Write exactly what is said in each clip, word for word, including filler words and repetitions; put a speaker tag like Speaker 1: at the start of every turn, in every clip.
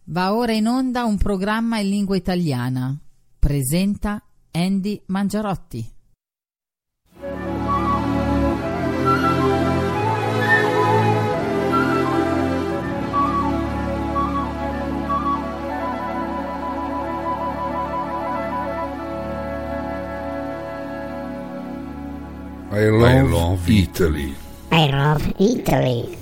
Speaker 1: Va ora in onda un programma in lingua italiana. Presenta Andy Mangiarotti.
Speaker 2: I love, I love Italy.
Speaker 3: I love Italy.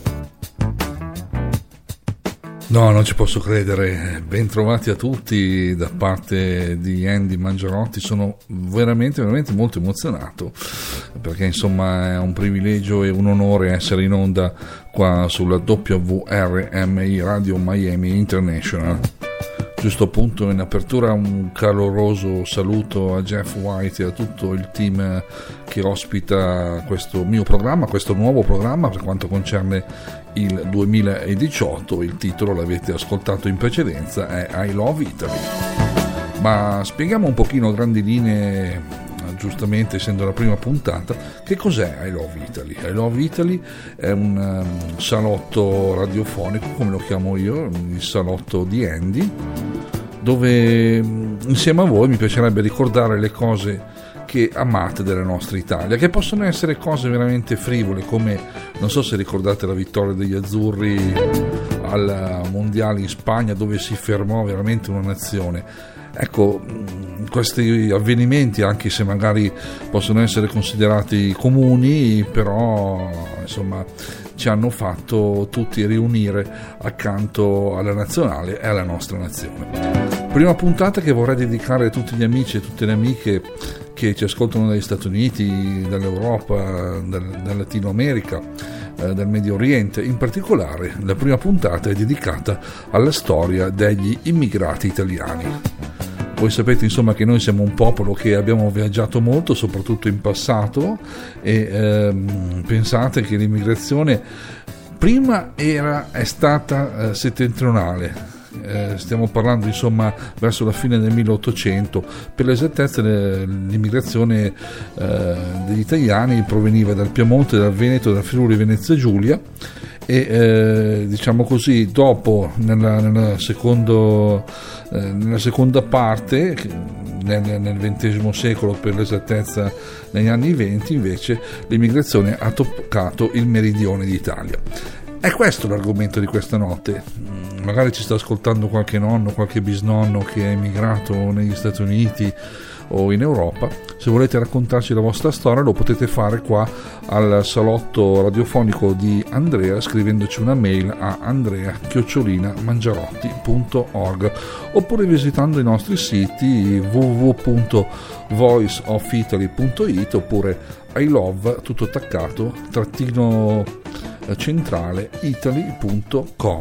Speaker 2: No, non ci posso credere. Bentrovati a tutti da parte di Andy Mangiarotti. Sono veramente, veramente molto emozionato perché insomma è un privilegio e un onore essere in onda qua sulla W R M I Radio Miami International. Giusto appunto in apertura un caloroso saluto a Jeff White e a tutto il team che ospita questo mio programma, questo nuovo programma per quanto concerne il duemiladiciotto. Il titolo l'avete ascoltato in precedenza, è I Love Italy. Ma spieghiamo un pochino a grandi linee, giustamente essendo la prima puntata, che cos'è I Love Italy. I Love Italy è un um, salotto radiofonico, come lo chiamo io, il salotto di Andy, dove insieme a voi mi piacerebbe ricordare le cose che amate della nostra Italia, che possono essere cose veramente frivole, come, non so se ricordate la vittoria degli azzurri al mondiale in Spagna, dove si fermò veramente una nazione. Ecco, questi avvenimenti, anche se magari possono essere considerati comuni, però insomma ci hanno fatto tutti riunire accanto alla nazionale e alla nostra nazione. Prima puntata che vorrei dedicare a tutti gli amici e tutte le amiche che ci ascoltano dagli Stati Uniti, dall'Europa, dal, dal Latino America, eh, dal Medio Oriente. In particolare la prima puntata è dedicata alla storia degli immigrati italiani. Voi sapete insomma che noi siamo un popolo che abbiamo viaggiato molto, soprattutto in passato, e ehm, pensate che l'immigrazione prima era, è stata eh, settentrionale. Eh, stiamo parlando insomma verso la fine del milleottocento. Per l'esattezza l'immigrazione eh, degli italiani proveniva dal Piemonte, dal Veneto, dal Friuli Venezia Giulia e eh, diciamo così dopo nella, nella, secondo, eh, nella seconda parte nel, nel ventesimo secolo, per l'esattezza negli anni venti, invece l'immigrazione ha toccato il meridione d'Italia. È questo l'argomento di questa notte. Magari ci sta ascoltando qualche nonno, qualche bisnonno che è emigrato negli Stati Uniti o in Europa. Se volete raccontarci la vostra storia lo potete fare qua al salotto radiofonico di Andrea, scrivendoci una mail a andrea chiocciolina mangiarotti punto org oppure visitando i nostri siti w w w punto voice of italy punto it oppure I love tutto attaccato trattino centrale italy punto com.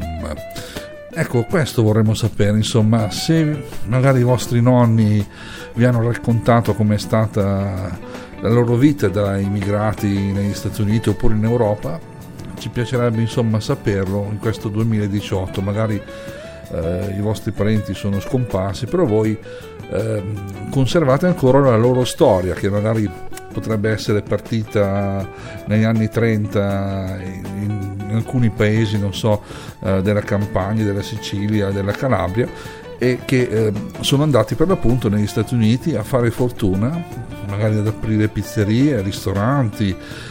Speaker 2: Ecco, questo vorremmo sapere, insomma, se magari i vostri nonni vi hanno raccontato com'è stata la loro vita da immigrati negli Stati Uniti oppure in Europa, ci piacerebbe insomma saperlo in questo duemiladiciotto. Magari eh, i vostri parenti sono scomparsi, però voi eh, conservate ancora la loro storia, che magari potrebbe essere partita negli anni trenta in, in alcuni paesi, non so, eh, della Campania, della Sicilia, della Calabria, e che eh, sono andati per l'appunto negli Stati Uniti a fare fortuna, magari ad aprire pizzerie, ristoranti,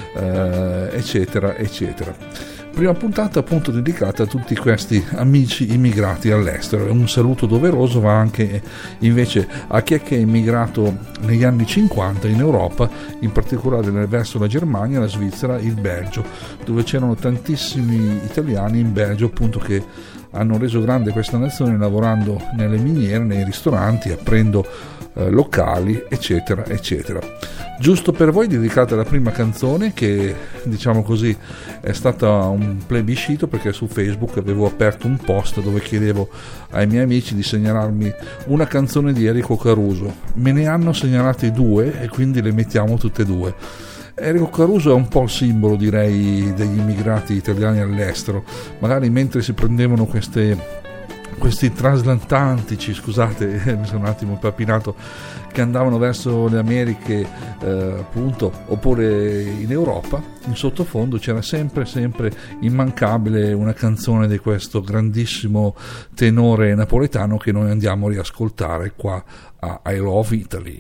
Speaker 2: eh, eccetera, eccetera. Prima puntata appunto dedicata a tutti questi amici immigrati all'estero. Un saluto doveroso va anche invece a chi è che è immigrato negli anni cinquanta in Europa, in particolare verso la Germania, la Svizzera, il Belgio, dove c'erano tantissimi italiani in Belgio appunto che hanno reso grande questa nazione lavorando nelle miniere, nei ristoranti, aprendo eh, locali, eccetera, eccetera. Giusto per voi dedicata la prima canzone, che diciamo così è stata un plebiscito, perché su Facebook avevo aperto un post dove chiedevo ai miei amici di segnalarmi una canzone di Enrico Caruso. Me ne hanno segnalate due e quindi le mettiamo tutte e due. Enrico Caruso è un po' il simbolo, direi, degli immigrati italiani all'estero. Magari mentre si prendevano queste questi trasatlantici, scusate, mi sono un attimo impapinato, che andavano verso le Americhe, eh, appunto, oppure in Europa, in sottofondo c'era sempre, sempre immancabile una canzone di questo grandissimo tenore napoletano che noi andiamo a riascoltare qua a I Love Italy.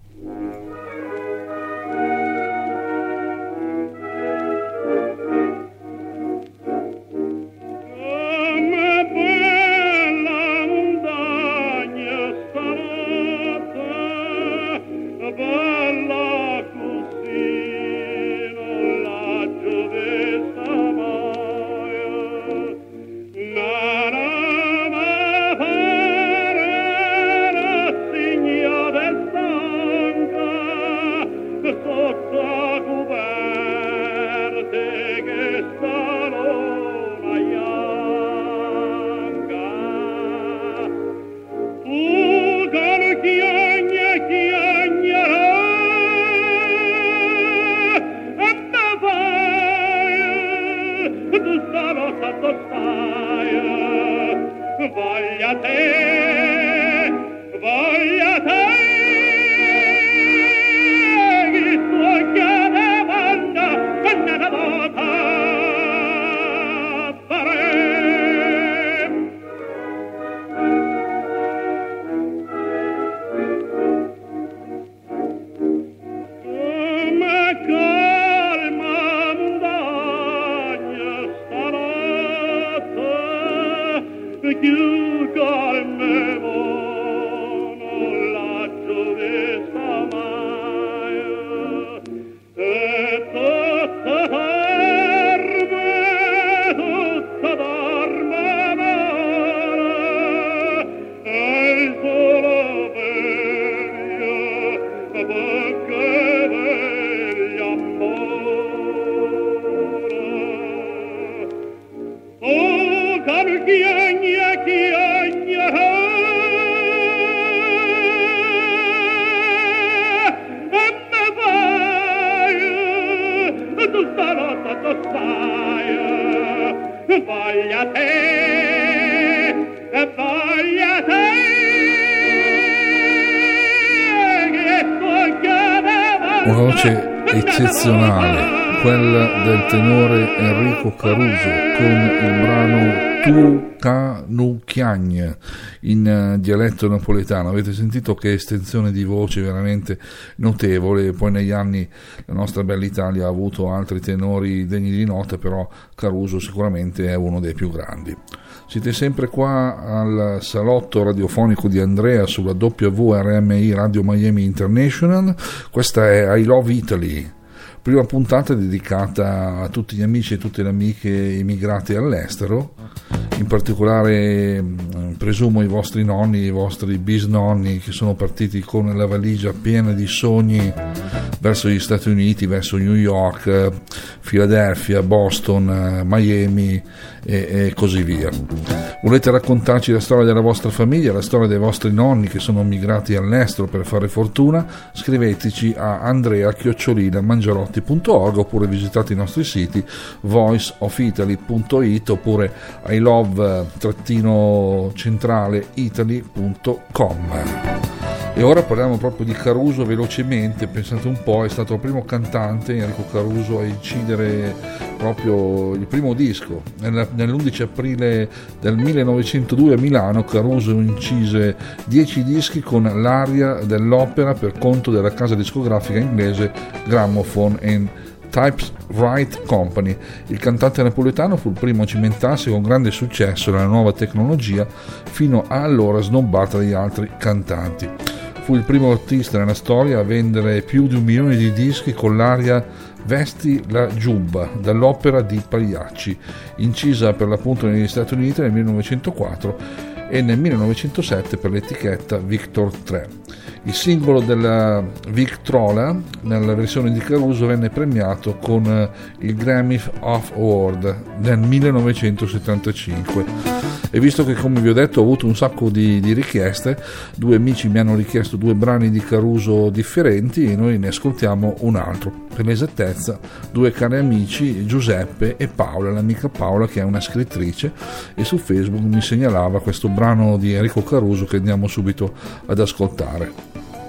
Speaker 2: Una voce eccezionale, quella del tenore Enrico Caruso con il brano Tu Ca Nu Chiagn in dialetto napoletano. Avete sentito che estensione di voce veramente notevole. Poi negli anni la nostra bella Italia ha avuto altri tenori degni di nota, però Caruso sicuramente è uno dei più grandi. Siete sempre qua al salotto radiofonico di Andrea sulla W R M I Radio Miami International. Questa è I Love Italy, prima puntata dedicata a tutti gli amici e tutte le amiche immigrati all'estero, in particolare presumo i vostri nonni, i vostri bisnonni che sono partiti con la valigia piena di sogni verso gli Stati Uniti, verso New York, Philadelphia, Boston, Miami e, e così via. Volete raccontarci la storia della vostra famiglia, la storia dei vostri nonni che sono migrati all'estero per fare fortuna? Scriveteci a andrea chiocciola mangiarotti punto org oppure visitate i nostri siti voice of italy punto it oppure i love centrale italy punto com. E ora parliamo proprio di Caruso velocemente. Pensate un po', è stato il primo cantante, Enrico Caruso, a incidere proprio il primo disco. Nell'undici aprile del millenovecentodue a Milano Caruso incise dieci dischi con l'aria dell'opera per conto della casa discografica inglese Gramophone and Typewriter Company. Il cantante napoletano fu il primo a cimentarsi con grande successo nella nuova tecnologia, fino a allora snobbata dagli altri cantanti. Fu il primo artista nella storia a vendere più di un milione di dischi con l'aria Vesti la giubba, dall'opera di Pagliacci, incisa per l'appunto negli Stati Uniti nel millenovecentoquattro e nel millenovecentosette per l'etichetta Victor tre. Il singolo della Victrola nella versione di Caruso venne premiato con il Grammy of Award nel millenovecentosettantacinque. E visto che, come vi ho detto, ho avuto un sacco di, di richieste, due amici mi hanno richiesto due brani di Caruso differenti e noi ne ascoltiamo un altro. Per l'esattezza, due cari amici, Giuseppe e Paola, l'amica Paola che è una scrittrice e su Facebook mi segnalava questo brano di Enrico Caruso che andiamo subito ad ascoltare.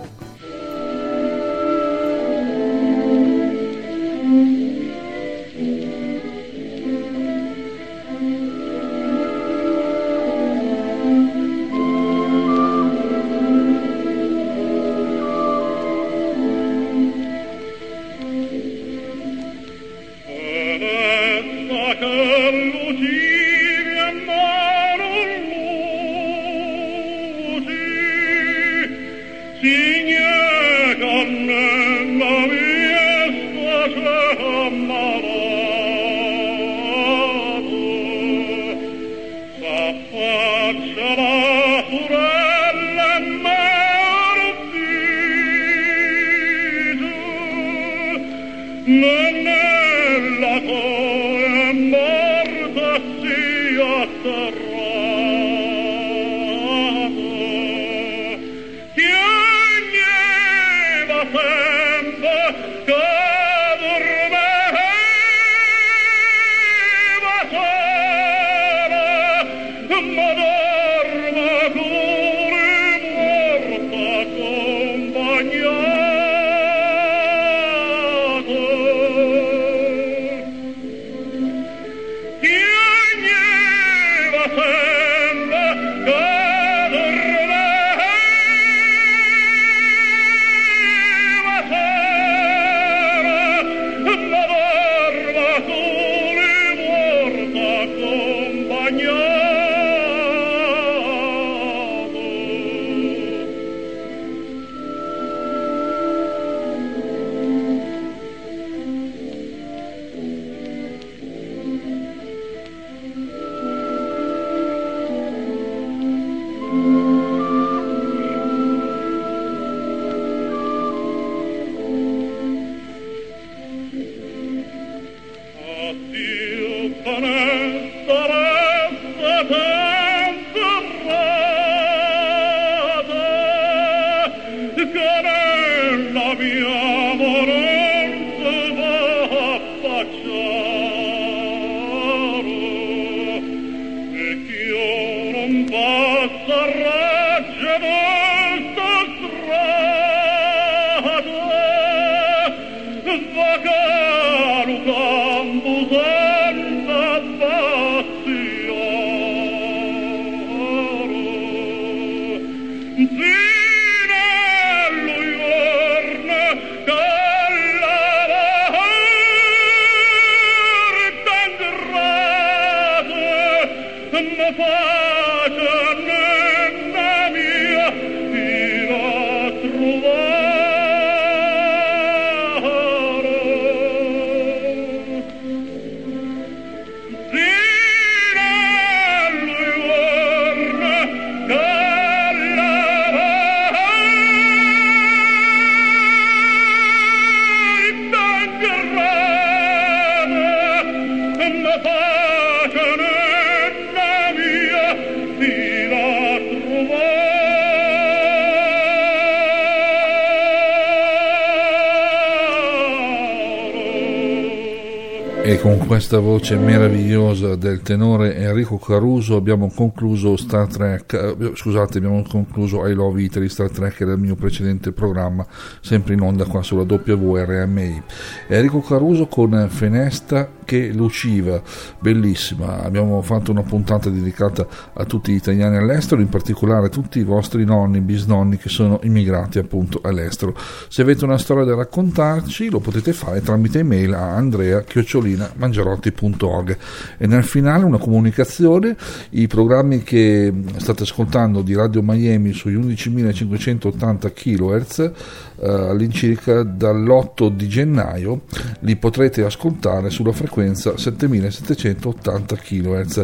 Speaker 2: E con questa voce meravigliosa del tenore Enrico Caruso abbiamo concluso Star Trek, scusate, abbiamo concluso I Love Italy, Star Trek era il mio precedente programma, sempre in onda qua sulla W R M I. Enrico Caruso con Fenesta che luciva, bellissima. Abbiamo fatto una puntata dedicata a tutti gli italiani all'estero, in particolare a tutti i vostri nonni, bisnonni che sono immigrati appunto all'estero. Se avete una storia da raccontarci lo potete fare tramite email a andrea chiocciolina mangiarotti punto org. E nel finale una comunicazione: i programmi che state ascoltando di Radio Miami sugli undicimilacinquecentottanta chilohertz eh, all'incirca dall'otto di gennaio li potrete ascoltare sulla frequenza settemilasettecentottanta chilohertz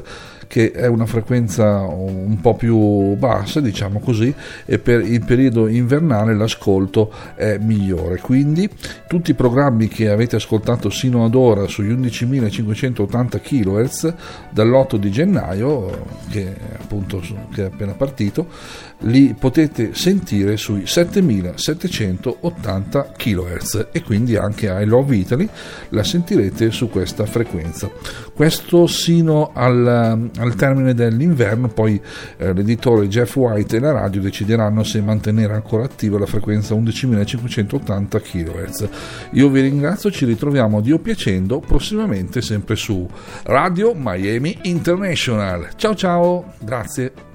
Speaker 2: che è una frequenza un po' più bassa, diciamo così, e per il periodo invernale l'ascolto è migliore. Quindi tutti i programmi che avete ascoltato sino ad ora sugli undicimilacinquecentottanta chilohertz dall'otto di gennaio, che appunto che è appena partito, li potete sentire sui settemilasettecentottanta chilohertz, e quindi anche I Love Italy la sentirete su questa frequenza. Questo sino al, al termine dell'inverno. Poi eh, l'editore Jeff White e la radio decideranno se mantenere ancora attiva la frequenza undicimilacinquecentottanta chilohertz. Io vi ringrazio, ci ritroviamo Dio piacendo prossimamente sempre su Radio Miami International. Ciao ciao, grazie.